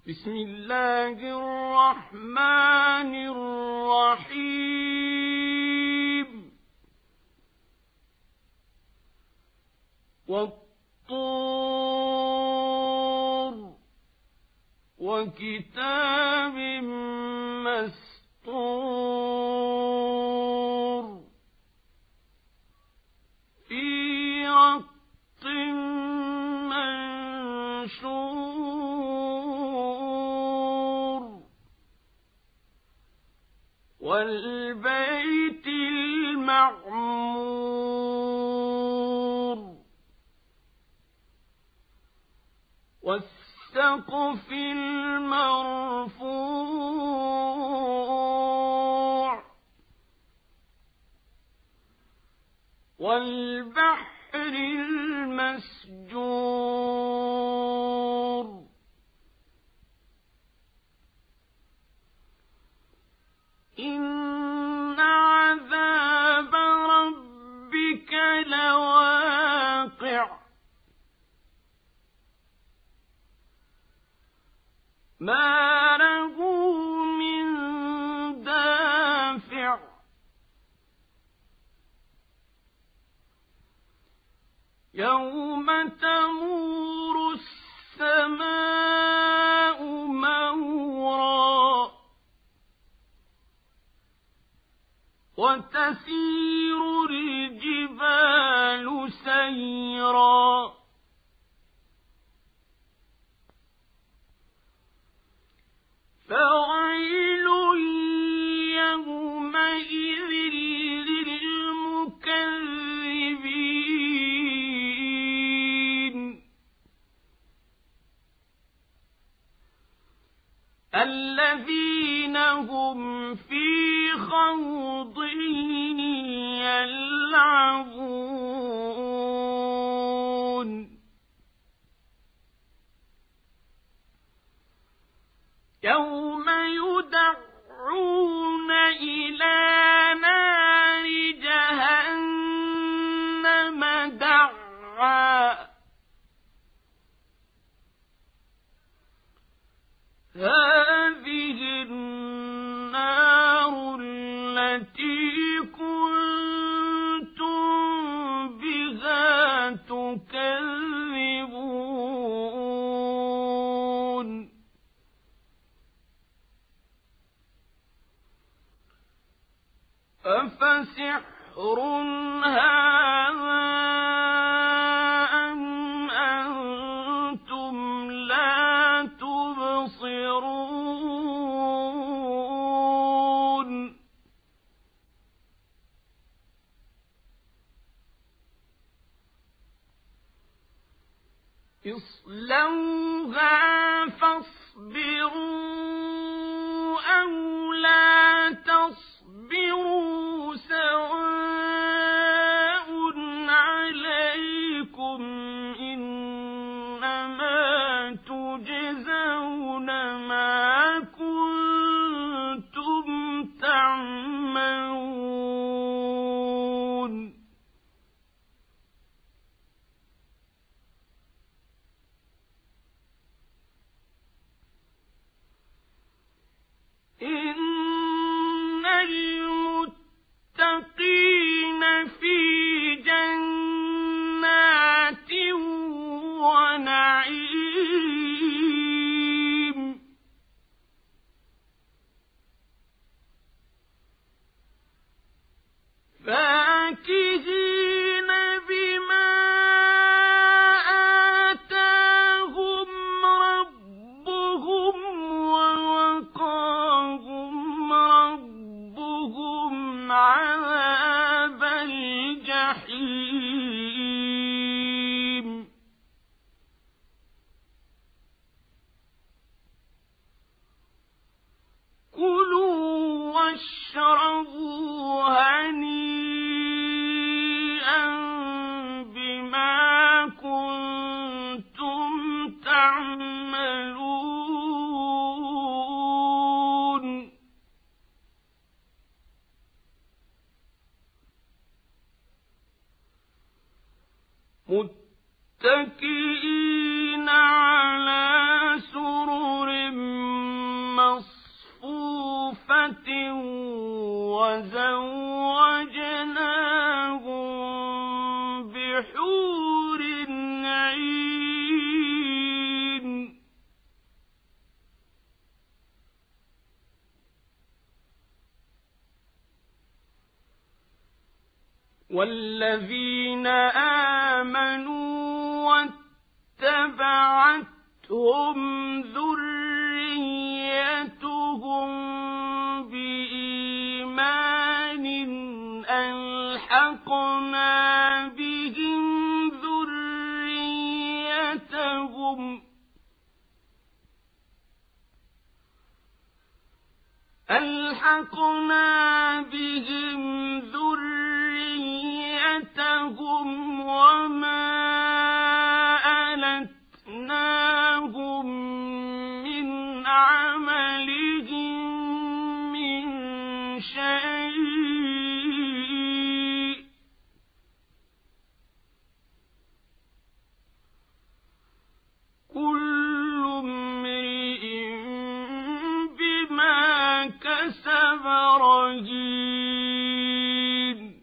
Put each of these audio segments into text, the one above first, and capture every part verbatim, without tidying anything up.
بسم الله الرحمن الرحيم والطور وكتاب مسطور في رق منشور والبيت المعمور والسقف المرفوع والبحر المسجور إن عذاب ربك لواقع ما له من دافع يوم تمور السماء مورا وتسير الجبال سيرا فويل يومئذ للمكذبين الذين هم في خوض يلعبون يوم يدعون إلى نار جهنم دعا هذه النار التي كنتم بها تكذبون أفسحر هذا أم أنتم لا تبصرون اصلوها فاصبروا أو لا تصبروا سواء عليكم إنما تجزون ما كنتم تعملون إن المتقين في جنات ونعيم فاكهين بما آتاهم ربهم ووقاهم ربهم عذاب الجحيم كلوا واشربوا هنيئا بما كنتم تعملون متكئين على سرر والذين آمنوا واتبعتهم ذريتهم بإيمان ألحقنا بهم ذريتهم ألحقنا بهم ذريتهم وما ألتناهم من عملهم من شيء كل امرئ بما كسب رهين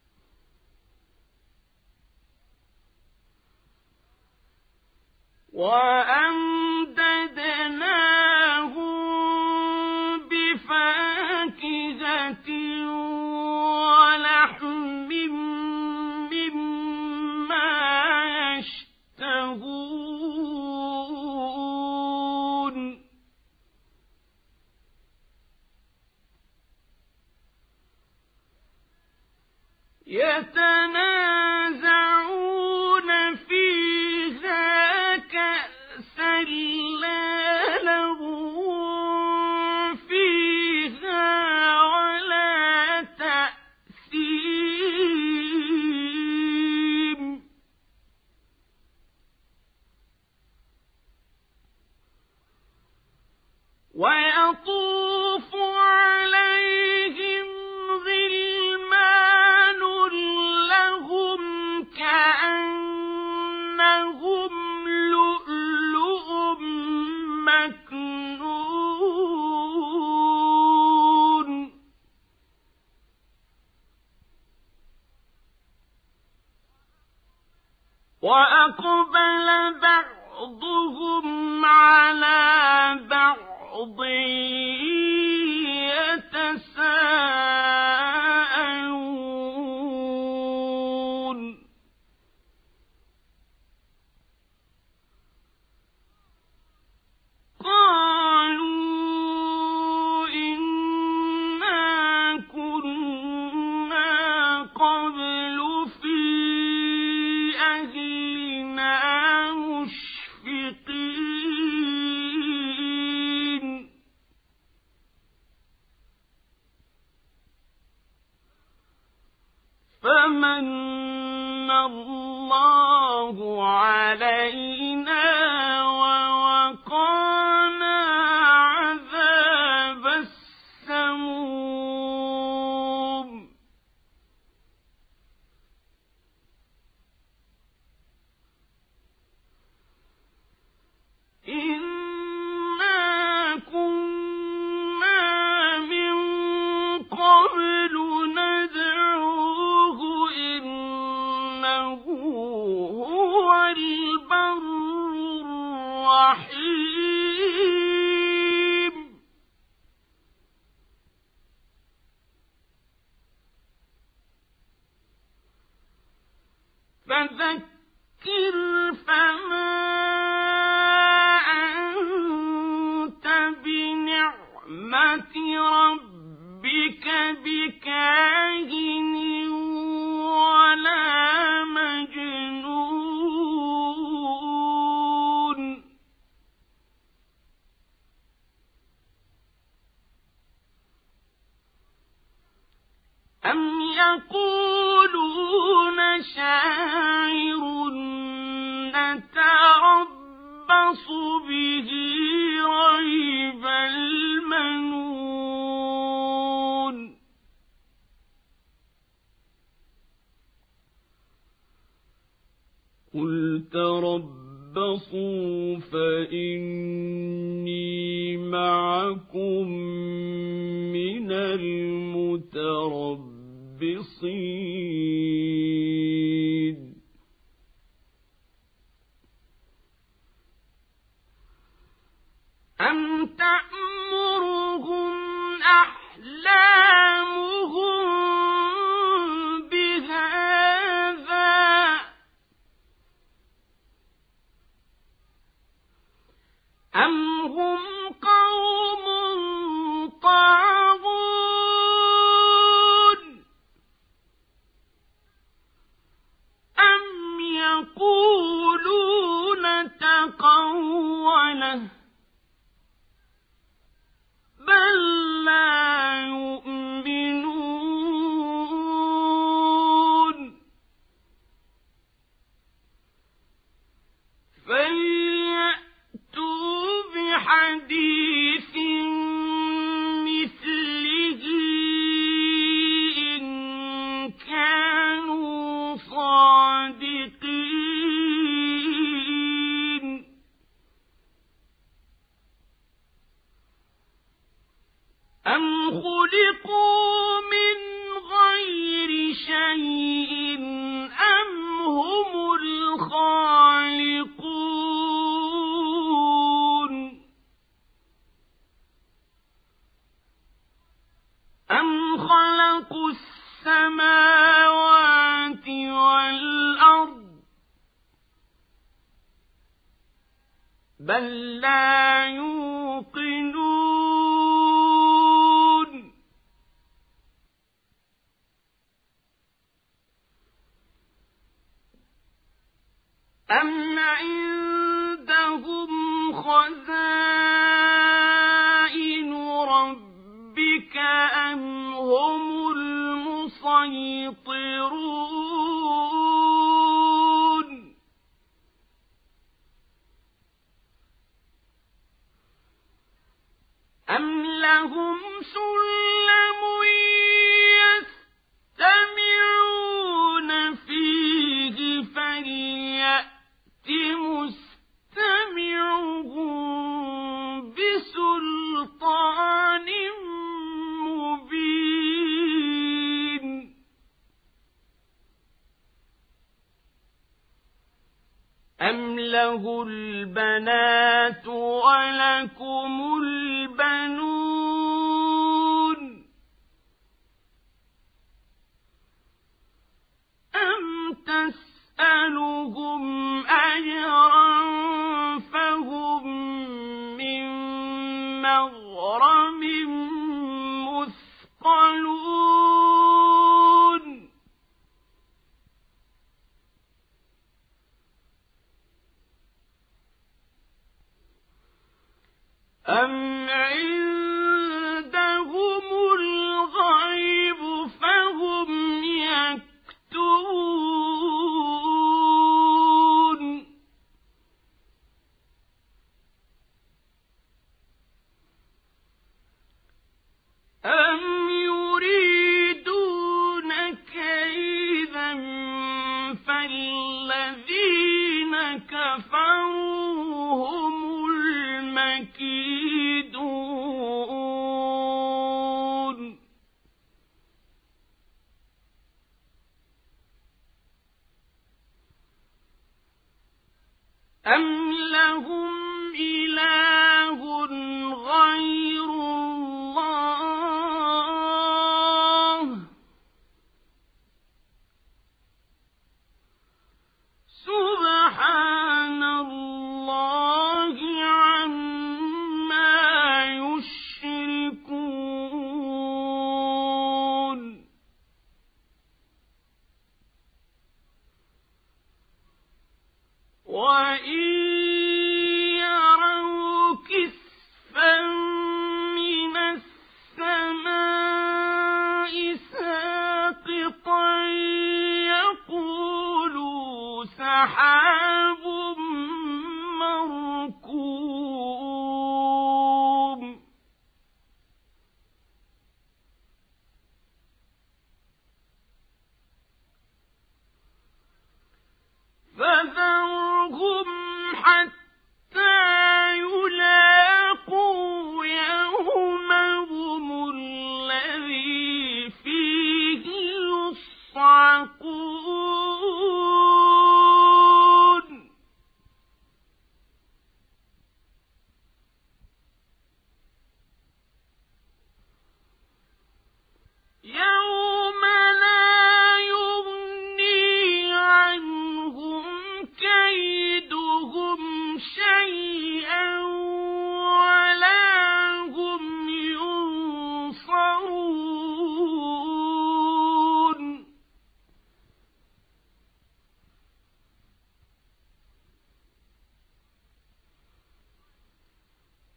وأمددناهم بفاكهة ولحم مما يشتهون يتنازعون فيها كأسا لا لغو فيها ولا تأثيم ويطوف عليهم غلمان لهم كأنهم لؤلؤ مكنون وأقبل بعضهم على بعض يتساءلون قالوا إنا كنا قبل في أهلنا مشفقين فمن الله علينا ووقانا عذاب السموم إنا كنا من قبل ندعوه إنه هو البر الرحيم فذكر فما أنت بنعمة ربك بكاهن ولا مجنون أم يقولون شاعر نتربص به ريب المنون قل تربصوا فإني معكم من المتربصين أم تأمرهم أحلامهم بهذا أم هم قوم طاغون أم يقولون تقوله بل لا يؤمنون فليأتوا بحديث مثله إن كانوا صادقين أم خلقوا من غير شيء أم هم الخالقون أم خلقوا السماوات والأرض بل لا يوقنون أم عندهم خزائن ربك أم هم المسيطرون أم لهم سلم يستمعون فيه فليأت مستمعهم بسلطان مبين أم له البنات ولكم البنون أم تسألهم أجرا فهم من مغرم مثقلون أم عندهم الغيب فهم يكتبون أم يريدون كيدا فالذين كفروا هم المكيدون أم لهم إله غير الله سبحان الله عما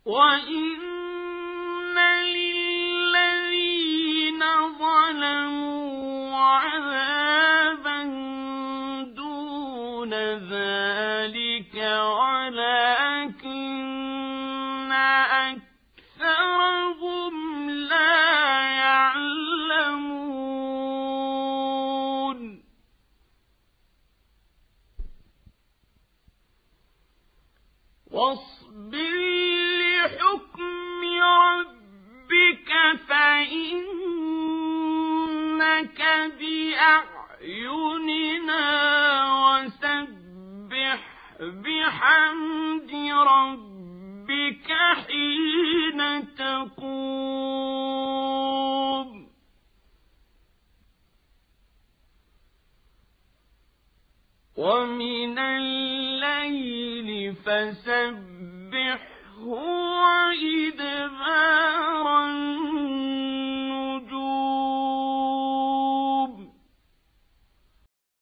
وإن للذين ظلموا عذابا دون ذلك ولكن أكثرهم لا يعلمون واصبر لحكم ربك فإنك بأعيننا وسبح بحمد ربك حين تقوم ومن الليل فسبحه وإدبار